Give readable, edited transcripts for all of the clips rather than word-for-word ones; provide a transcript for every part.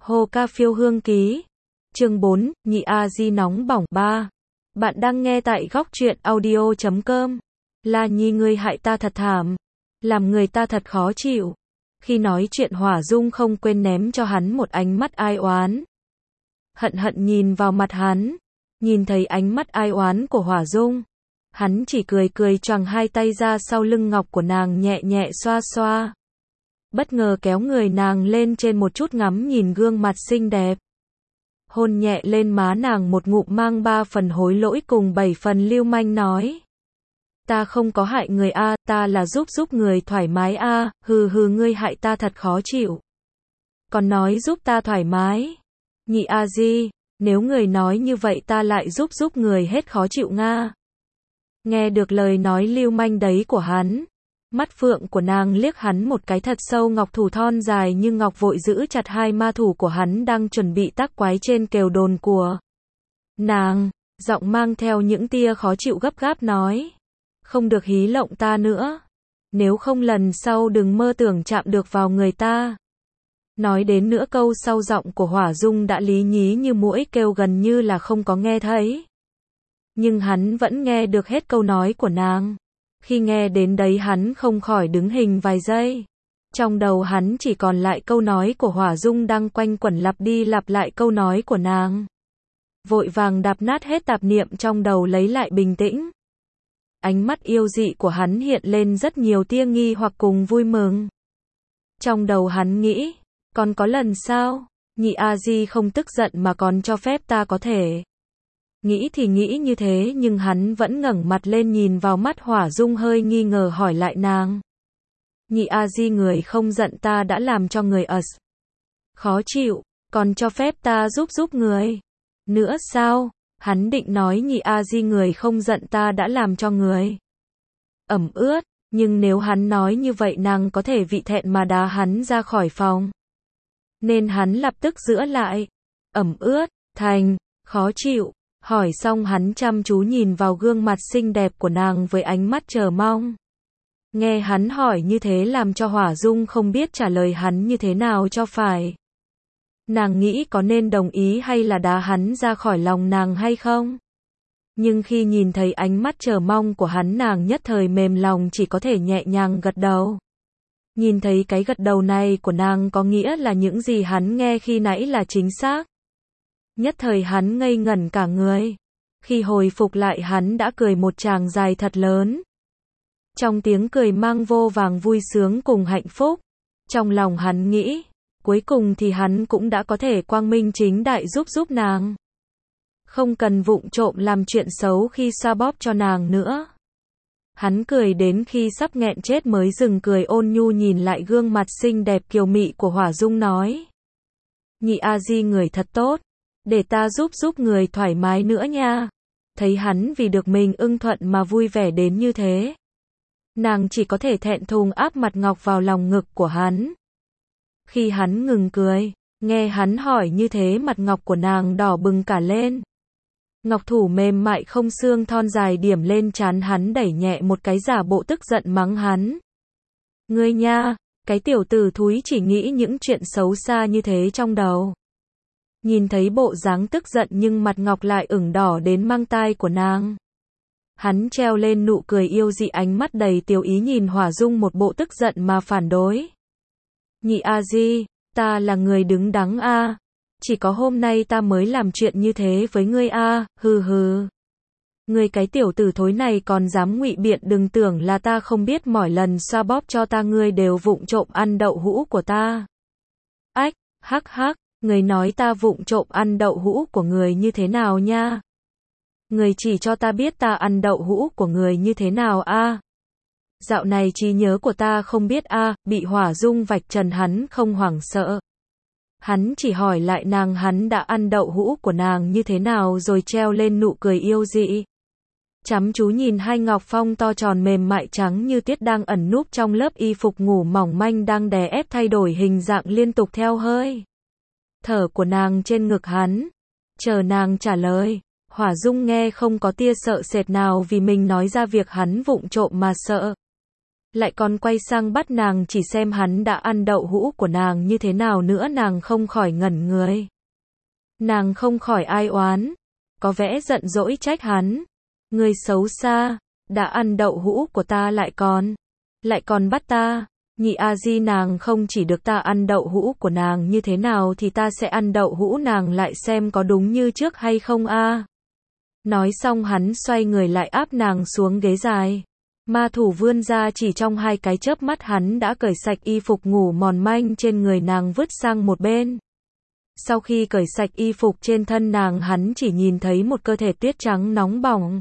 Hồ Ca Phiêu Hương Ký. Chương 4, Nhị A Di nóng bỏng 3. Bạn đang nghe tại góc truyện audio.com. La Nhi ngươi hại ta thật thảm, làm người ta thật khó chịu. Khi nói chuyện Hỏa Dung không quên ném cho hắn một ánh mắt ai oán. Hận hận nhìn vào mặt hắn, nhìn thấy ánh mắt ai oán của Hỏa Dung, hắn chỉ cười cười choàng hai tay ra sau lưng ngọc của nàng nhẹ nhẹ xoa xoa. Bất ngờ kéo người nàng lên trên một chút ngắm nhìn gương mặt xinh đẹp. Hôn nhẹ lên má nàng một ngụm mang 3 phần hối lỗi cùng 7 phần lưu manh nói. Ta không có hại người a, ta là giúp người thoải mái a, hừ hừ ngươi hại ta thật khó chịu. Còn nói giúp ta thoải mái. Nhị A Di, nếu người nói như vậy ta lại giúp người hết khó chịu nga. Nghe được lời nói lưu manh đấy của hắn, mắt phượng của nàng liếc hắn một cái thật sâu, ngọc thủ thon dài như ngọc vội giữ chặt hai ma thủ của hắn đang chuẩn bị tác quái trên kèo đồn của nàng, giọng mang theo những tia khó chịu gấp gáp nói. Không được hí lộng ta nữa, nếu không lần sau đừng mơ tưởng chạm được vào người ta. Nói đến nửa câu sau giọng của Hỏa Dung đã lý nhí như muỗi kêu gần như là không có nghe thấy. Nhưng hắn vẫn nghe được hết câu nói của nàng. Khi nghe đến đấy hắn không khỏi đứng hình vài giây. Trong đầu hắn chỉ còn lại câu nói của Hỏa Dung đang quanh quẩn lặp đi lặp lại câu nói của nàng. Vội vàng đạp nát hết tạp niệm trong đầu lấy lại bình tĩnh. Ánh mắt yêu dị của hắn hiện lên rất nhiều tia nghi hoặc cùng vui mừng. Trong đầu hắn nghĩ, còn có lần sao, Nhị A Di không tức giận mà còn cho phép ta có thể. Nghĩ thì nghĩ như thế nhưng hắn vẫn ngẩng mặt lên nhìn vào mắt Hỏa Dung hơi nghi ngờ hỏi lại nàng. Nhị A Di người không giận ta đã làm cho người khó chịu, còn cho phép ta giúp người nữa sao? Hắn định nói Nhị A Di người không giận ta đã làm cho người ẩm ướt, nhưng nếu hắn nói như vậy nàng có thể vị thẹn mà đá hắn ra khỏi phòng. Nên hắn lập tức giữa lại, ẩm ướt, thành, khó chịu. Hỏi xong hắn chăm chú nhìn vào gương mặt xinh đẹp của nàng với ánh mắt chờ mong. Nghe hắn hỏi như thế làm cho Hỏa Dung không biết trả lời hắn như thế nào cho phải. Nàng nghĩ có nên đồng ý hay là đá hắn ra khỏi lòng nàng hay không? Nhưng khi nhìn thấy ánh mắt chờ mong của hắn nàng nhất thời mềm lòng chỉ có thể nhẹ nhàng gật đầu. Nhìn thấy cái gật đầu này của nàng có nghĩa là những gì hắn nghe khi nãy là chính xác. Nhất thời hắn ngây ngẩn cả người. Khi hồi phục lại hắn đã cười một tràng dài thật lớn. Trong tiếng cười mang vô vàng vui sướng cùng hạnh phúc. Trong lòng hắn nghĩ, cuối cùng thì hắn cũng đã có thể quang minh chính đại giúp nàng. Không cần vụng trộm làm chuyện xấu khi xoa bóp cho nàng nữa. Hắn cười đến khi sắp nghẹn chết mới dừng cười ôn nhu nhìn lại gương mặt xinh đẹp kiều mị của Hỏa Dung nói. Nhị A Di người thật tốt. Để ta giúp người thoải mái nữa nha. Thấy hắn vì được mình ưng thuận mà vui vẻ đến như thế. Nàng chỉ có thể thẹn thùng áp mặt ngọc vào lòng ngực của hắn. Khi hắn ngừng cười, nghe hắn hỏi như thế mặt ngọc của nàng đỏ bừng cả lên. Ngọc thủ mềm mại không xương thon dài điểm lên trán hắn đẩy nhẹ một cái giả bộ tức giận mắng hắn. Ngươi nha, cái tiểu tử thúi chỉ nghĩ những chuyện xấu xa như thế trong đầu. Nhìn thấy bộ dáng tức giận nhưng mặt ngọc lại ửng đỏ đến mang tai của nàng. Hắn treo lên nụ cười yêu dị ánh mắt đầy tiêu ý nhìn Hỏa Dung một bộ tức giận mà phản đối. Nhị A Di, ta là người đứng đắn a, chỉ có hôm nay ta mới làm chuyện như thế với ngươi a, hừ hừ. Ngươi cái tiểu tử thối này còn dám ngụy biện, đừng tưởng là ta không biết mỗi lần xoa bóp cho ta ngươi đều vụng trộm ăn đậu hũ của ta. Ách, hắc hắc. Người nói ta vụng trộm ăn đậu hũ của người như thế nào nha? Người chỉ cho ta biết ta ăn đậu hũ của người như thế nào a? Dạo này trí nhớ của ta không biết a, bị Hỏa Dung vạch trần hắn không hoảng sợ. Hắn chỉ hỏi lại nàng hắn đã ăn đậu hũ của nàng như thế nào rồi treo lên nụ cười yêu dị. Chăm chú nhìn hai ngọc phong to tròn mềm mại trắng như tuyết đang ẩn núp trong lớp y phục ngủ mỏng manh đang đè ép thay đổi hình dạng liên tục theo hơi thở của nàng trên ngực hắn. Chờ nàng trả lời, Hỏa Dung nghe không có tia sợ sệt nào vì mình nói ra việc hắn vụng trộm mà sợ. Lại còn quay sang bắt nàng chỉ xem hắn đã ăn đậu hũ của nàng như thế nào nữa, nàng không khỏi ngẩn người. Nàng không khỏi ai oán, có vẻ giận dỗi trách hắn. Ngươi xấu xa, đã ăn đậu hũ của ta lại còn bắt ta. Nhị a di, nàng không chỉ được ta ăn đậu hũ của nàng như thế nào thì ta sẽ ăn đậu hũ nàng lại xem có đúng như trước hay không a. Nói xong hắn xoay người lại áp nàng xuống ghế dài. Ma thủ vươn ra, chỉ trong 2 cái chớp mắt hắn đã cởi sạch y phục ngủ mòn manh trên người nàng vứt sang một bên. Sau khi cởi sạch y phục trên thân nàng, hắn chỉ nhìn thấy một cơ thể tuyết trắng nóng bỏng.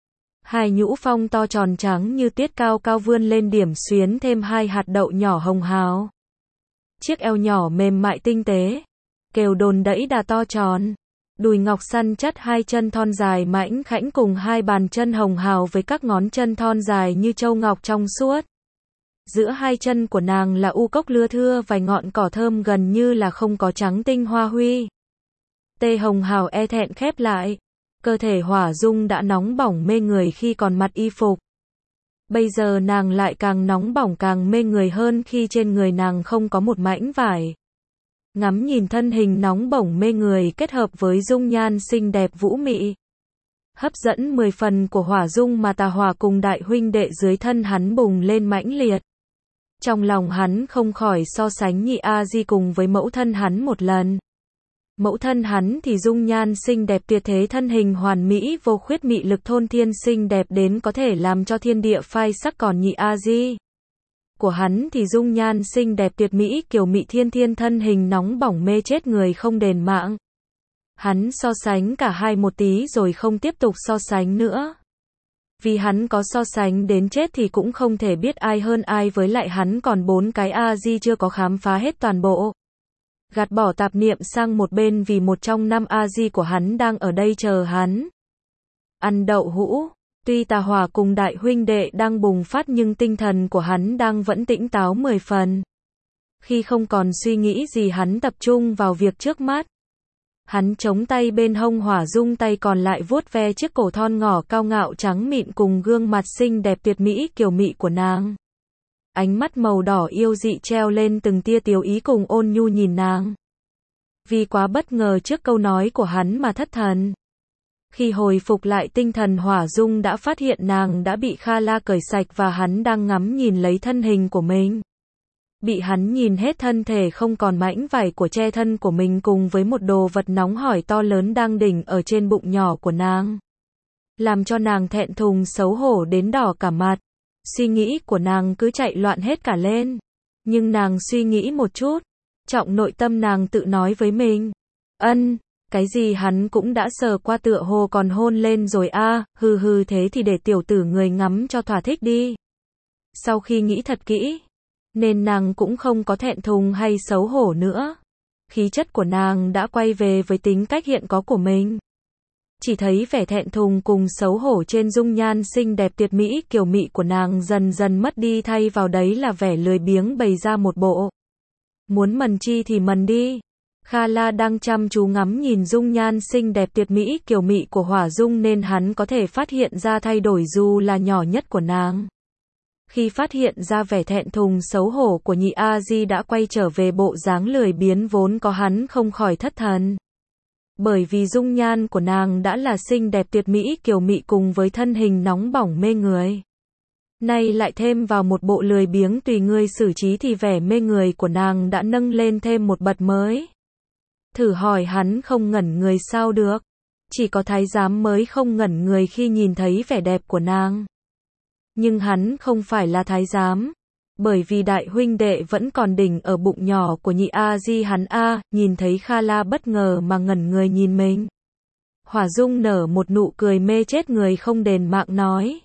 2 nhũ phong to tròn trắng như tuyết cao cao vươn lên điểm xuyến thêm 2 hạt đậu nhỏ hồng hào. Chiếc eo nhỏ mềm mại tinh tế, kêu đồn đẫy đà to tròn. Đùi ngọc săn chắc, 2 chân thon dài mảnh khảnh cùng 2 bàn chân hồng hào với các ngón chân thon dài như châu ngọc trong suốt. Giữa 2 chân của nàng là u cốc lưa thưa vài ngọn cỏ thơm gần như là không có, trắng tinh hoa huy. Tê hồng hào e thẹn khép lại. Cơ thể Hỏa Dung đã nóng bỏng mê người khi còn mặc y phục. Bây giờ nàng lại càng nóng bỏng càng mê người hơn khi trên người nàng không có một mảnh vải. Ngắm nhìn thân hình nóng bỏng mê người kết hợp với dung nhan xinh đẹp vũ mị, hấp dẫn 10 phần của Hỏa Dung mà Tà Hỏa cùng đại huynh đệ dưới thân hắn bùng lên mãnh liệt. Trong lòng hắn không khỏi so sánh Nhị A Di cùng với mẫu thân hắn một lần. Mẫu thân hắn thì dung nhan xinh đẹp tuyệt thế, thân hình hoàn mỹ vô khuyết, mị lực thôn thiên, xinh đẹp đến có thể làm cho thiên địa phai sắc, còn Nhị A Di của hắn thì dung nhan xinh đẹp tuyệt mỹ kiều mị thiên thiên, thân hình nóng bỏng mê chết người không đền mạng. Hắn so sánh cả hai một tí rồi không tiếp tục so sánh nữa. Vì hắn có so sánh đến chết thì cũng không thể biết ai hơn ai, với lại hắn còn 4 cái A Di chưa có khám phá hết toàn bộ. Gạt bỏ tạp niệm sang một bên, vì một trong 5 A Di của hắn đang ở đây chờ hắn. Ăn đậu hũ. Tuy Tà Hỏa cùng đại huynh đệ đang bùng phát nhưng tinh thần của hắn đang vẫn tỉnh táo 10 phần. Khi không còn suy nghĩ gì, hắn tập trung vào việc trước mắt. Hắn chống tay bên hông Hỏa Dung, tay còn lại vuốt ve chiếc cổ thon ngỏ cao ngạo trắng mịn cùng gương mặt xinh đẹp tuyệt mỹ kiều mị của nàng. Ánh mắt màu đỏ yêu dị treo lên từng tia tiểu ý cùng ôn nhu nhìn nàng. Vì quá bất ngờ trước câu nói của hắn mà thất thần. Khi hồi phục lại tinh thần, Hỏa Dung đã phát hiện nàng đã bị Kha La cởi sạch và hắn đang ngắm nhìn lấy thân hình của mình. Bị hắn nhìn hết thân thể không còn mảnh vải của che thân của mình cùng với một đồ vật nóng hổi to lớn đang đỉnh ở trên bụng nhỏ của nàng. Làm cho nàng thẹn thùng xấu hổ đến đỏ cả mặt. Suy nghĩ của nàng cứ chạy loạn hết cả lên. Nhưng nàng suy nghĩ một chút. Trọng nội tâm nàng tự nói với mình. Cái gì hắn cũng đã sờ qua, tựa hồ còn hôn lên rồi a, hừ hừ, thế thì để tiểu tử người ngắm cho thỏa thích đi. Sau khi nghĩ thật kỹ, nên nàng cũng không có thẹn thùng hay xấu hổ nữa. Khí chất của nàng đã quay về với tính cách hiện có của mình. Chỉ thấy vẻ thẹn thùng cùng xấu hổ trên dung nhan xinh đẹp tuyệt mỹ kiều mị của nàng dần dần mất đi, thay vào đấy là vẻ lười biếng bày ra một bộ. Muốn mần chi thì mần đi. Kha La đang chăm chú ngắm nhìn dung nhan xinh đẹp tuyệt mỹ kiều mị của Hỏa Dung nên hắn có thể phát hiện ra thay đổi dù là nhỏ nhất của nàng. Khi phát hiện ra vẻ thẹn thùng xấu hổ của Nhị A Di đã quay trở về bộ dáng lười biếng vốn có, hắn không khỏi thất thần. Bởi vì dung nhan của nàng đã là xinh đẹp tuyệt mỹ kiều mị cùng với thân hình nóng bỏng mê người. Nay lại thêm vào một bộ lười biếng tùy ngươi xử trí thì vẻ mê người của nàng đã nâng lên thêm một bậc mới. Thử hỏi hắn không ngẩn người sao được. Chỉ có thái giám mới không ngẩn người khi nhìn thấy vẻ đẹp của nàng. Nhưng hắn không phải là thái giám. Bởi vì đại huynh đệ vẫn còn đỉnh ở bụng nhỏ của Nhị A Di hắn nhìn thấy Kha La bất ngờ mà ngẩn người nhìn mình. Hỏa Dung nở một nụ cười mê chết người không đền mạng nói.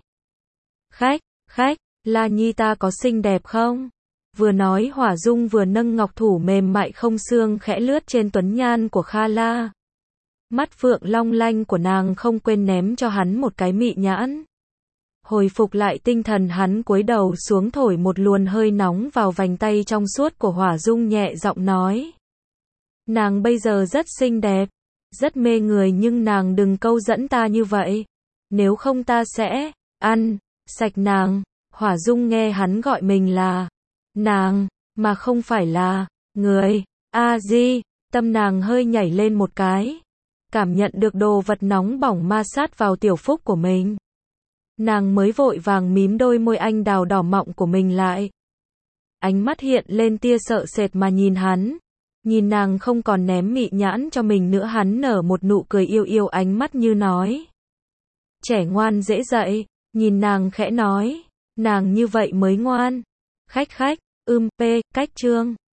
Khách, La Nhi ta có xinh đẹp không? Vừa nói Hỏa Dung vừa nâng ngọc thủ mềm mại không xương khẽ lướt trên tuấn nhan của Kha La. Mắt phượng long lanh của nàng không quên ném cho hắn một cái mị nhãn. Hồi phục lại tinh thần, hắn cúi đầu xuống thổi một luồng hơi nóng vào vành tay trong suốt của Hỏa Dung, nhẹ giọng nói. Nàng bây giờ rất xinh đẹp, rất mê người, nhưng nàng đừng câu dẫn ta như vậy. Nếu không ta sẽ ăn sạch nàng. Hỏa Dung nghe hắn gọi mình là nàng, mà không phải là người. A Di, tâm nàng hơi nhảy lên một cái. Cảm nhận được đồ vật nóng bỏng ma sát vào tiểu phúc của mình. Nàng mới vội vàng mím đôi môi anh đào đỏ mọng của mình lại. Ánh mắt hiện lên tia sợ sệt mà nhìn hắn. Nhìn nàng không còn ném mị nhãn cho mình nữa, hắn nở một nụ cười yêu yêu, ánh mắt như nói. Trẻ ngoan dễ dạy, nhìn nàng khẽ nói. Nàng như vậy mới ngoan. Khách khách, cách chương.